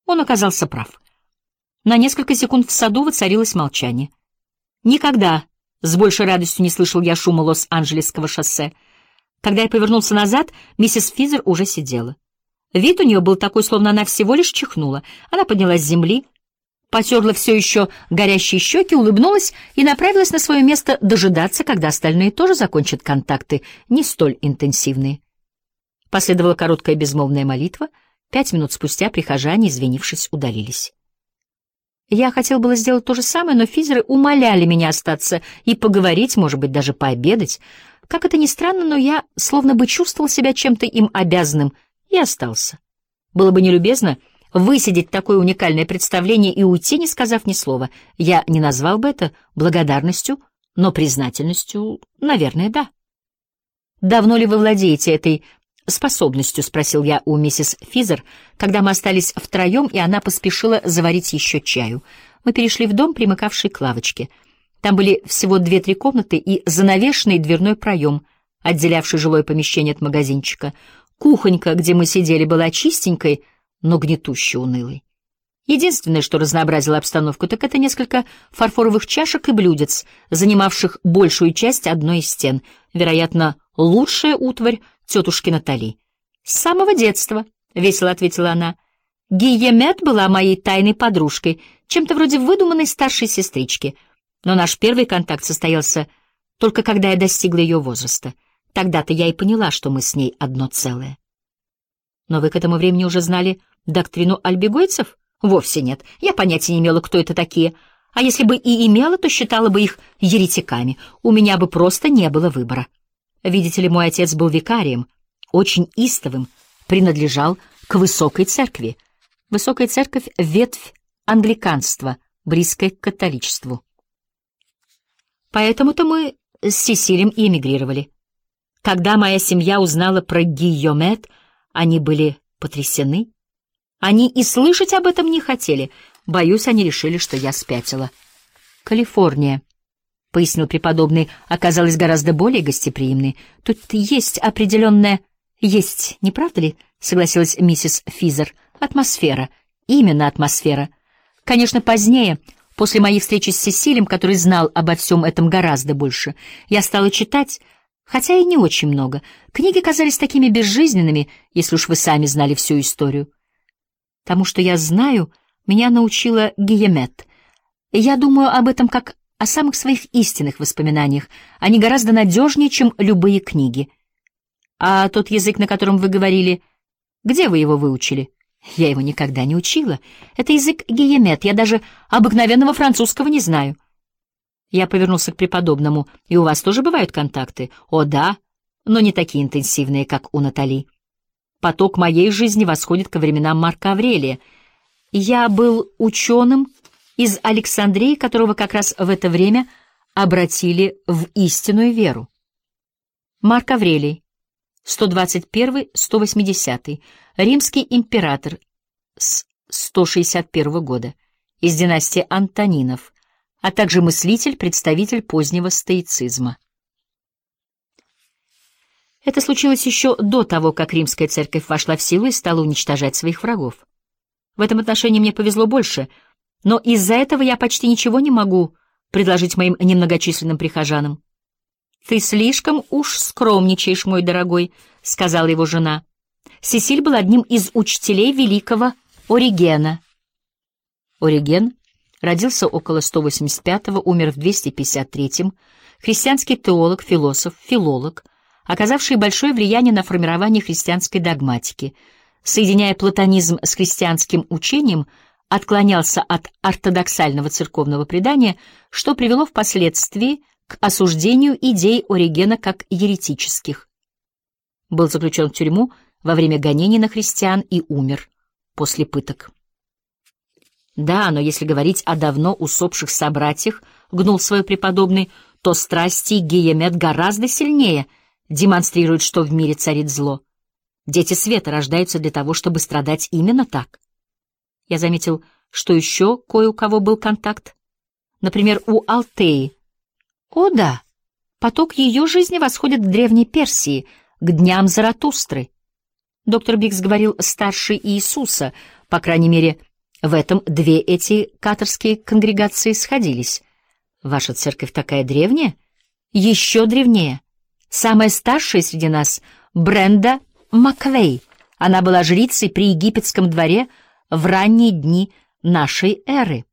Он оказался прав. На несколько секунд в саду воцарилось молчание. Никогда с большей радостью не слышал я шума Лос-Анджелесского шоссе. Когда я повернулся назад, миссис Физер уже сидела. Вид у нее был такой, словно она всего лишь чихнула. Она поднялась с земли, потерла все еще горящие щеки, улыбнулась и направилась на свое место дожидаться, когда остальные тоже закончат контакты, не столь интенсивные. Последовала короткая безмолвная молитва. 5 минут спустя прихожане, извинившись, удалились. Я хотел было сделать то же самое, но Физеры умоляли меня остаться и поговорить, может быть, даже пообедать. Как это ни странно, но я словно бы чувствовал себя чем-то им обязанным и остался. Было бы нелюбезно высидеть такое уникальное представление и уйти, не сказав ни слова. Я не назвал бы это благодарностью, но признательностью, наверное, да. «Давно ли вы владеете этой способностью?» — спросил я у миссис Физер, когда мы остались втроем, и она поспешила заварить еще чаю. Мы перешли в дом, примыкавший к лавочке. Там были всего 2-3 комнаты и занавешенный дверной проем, отделявший жилое помещение от магазинчика. Кухонька, где мы сидели, была чистенькой, но гнетуще унылой. Единственное, что разнообразило обстановку, так это несколько фарфоровых чашек и блюдец, занимавших большую часть одной из стен, вероятно, лучшая утварь тетушки Натали. «С самого детства», — весело ответила она. «Гийемет была моей тайной подружкой, чем-то вроде выдуманной старшей сестрички. Но наш первый контакт состоялся только когда я достигла ее возраста. Тогда-то я и поняла, что мы с ней одно целое». «Но вы к этому времени уже знали доктрину альбегойцев?» «Вовсе нет. Я понятия не имела, кто это такие. А если бы и имела, то считала бы их еретиками. У меня бы просто не было выбора. Видите ли, мой отец был викарием, очень истовым, принадлежал к высокой церкви. Высокая церковь — ветвь англиканства, близкая к католичеству. Поэтому-то мы с Сесилием и эмигрировали. Когда моя семья узнала про Гийомет, они были потрясены. Они и слышать об этом не хотели. Боюсь, они решили, что я спятила. Калифорния, — пояснил преподобный, — оказалась гораздо более гостеприимной. Тут есть определенная... Есть, не правда ли? — согласилась миссис Физер. Атмосфера. Именно атмосфера. Конечно, позднее, после моей встречи с Сесилием, который знал обо всем этом гораздо больше, я стала читать, хотя и не очень много. Книги казались такими безжизненными, если уж вы сами знали всю историю. Тому, что я знаю, меня научила Гийемет. Я думаю об этом как о самых своих истинных воспоминаниях. Они гораздо надежнее, чем любые книги. А тот язык, на котором вы говорили, где вы его выучили? Я его никогда не учила. Это язык Гийемет, я даже обыкновенного французского не знаю. Я повернулся к преподобному. И у вас тоже бывают контакты? О, да, но не такие интенсивные, как у Натали. Поток моей жизни восходит ко временам Марка Аврелия. Я был ученым из Александрии, которого как раз в это время обратили в истинную веру. Марк Аврелий, 121-180, римский император с 161 года, из династии Антонинов, а также мыслитель, представитель позднего стоицизма. Это случилось еще до того, как римская церковь вошла в силу и стала уничтожать своих врагов. В этом отношении мне повезло больше, но из-за этого я почти ничего не могу предложить моим немногочисленным прихожанам. «Ты слишком уж скромничаешь, мой дорогой», — сказала его жена. Сесиль был одним из учителей великого Оригена. Ориген родился около 185-го, умер в 253-м, христианский теолог, философ, филолог, оказавший большое влияние на формирование христианской догматики, соединяя платонизм с христианским учением, отклонялся от ортодоксального церковного предания, что привело впоследствии к осуждению идей Оригена как еретических. Был заключен в тюрьму во время гонений на христиан и умер после пыток. Да, но если говорить о давно усопших собратьях, гнул свой преподобный, то страсти Гийемет гораздо сильнее демонстрируют, что в мире царит зло. Дети света рождаются для того, чтобы страдать именно так. Я заметил, что еще кое у кого был контакт. Например, у Алтеи. О да, поток ее жизни восходит к Древней Персии, к дням Заратустры. Доктор Бикс говорил «старше Иисуса», по крайней мере, В этом две эти каторские конгрегации сходились. Ваша церковь такая древняя? Еще древнее. Самая старшая среди нас — Бренда Маквей. Она была жрицей при египетском дворе в ранние дни нашей эры.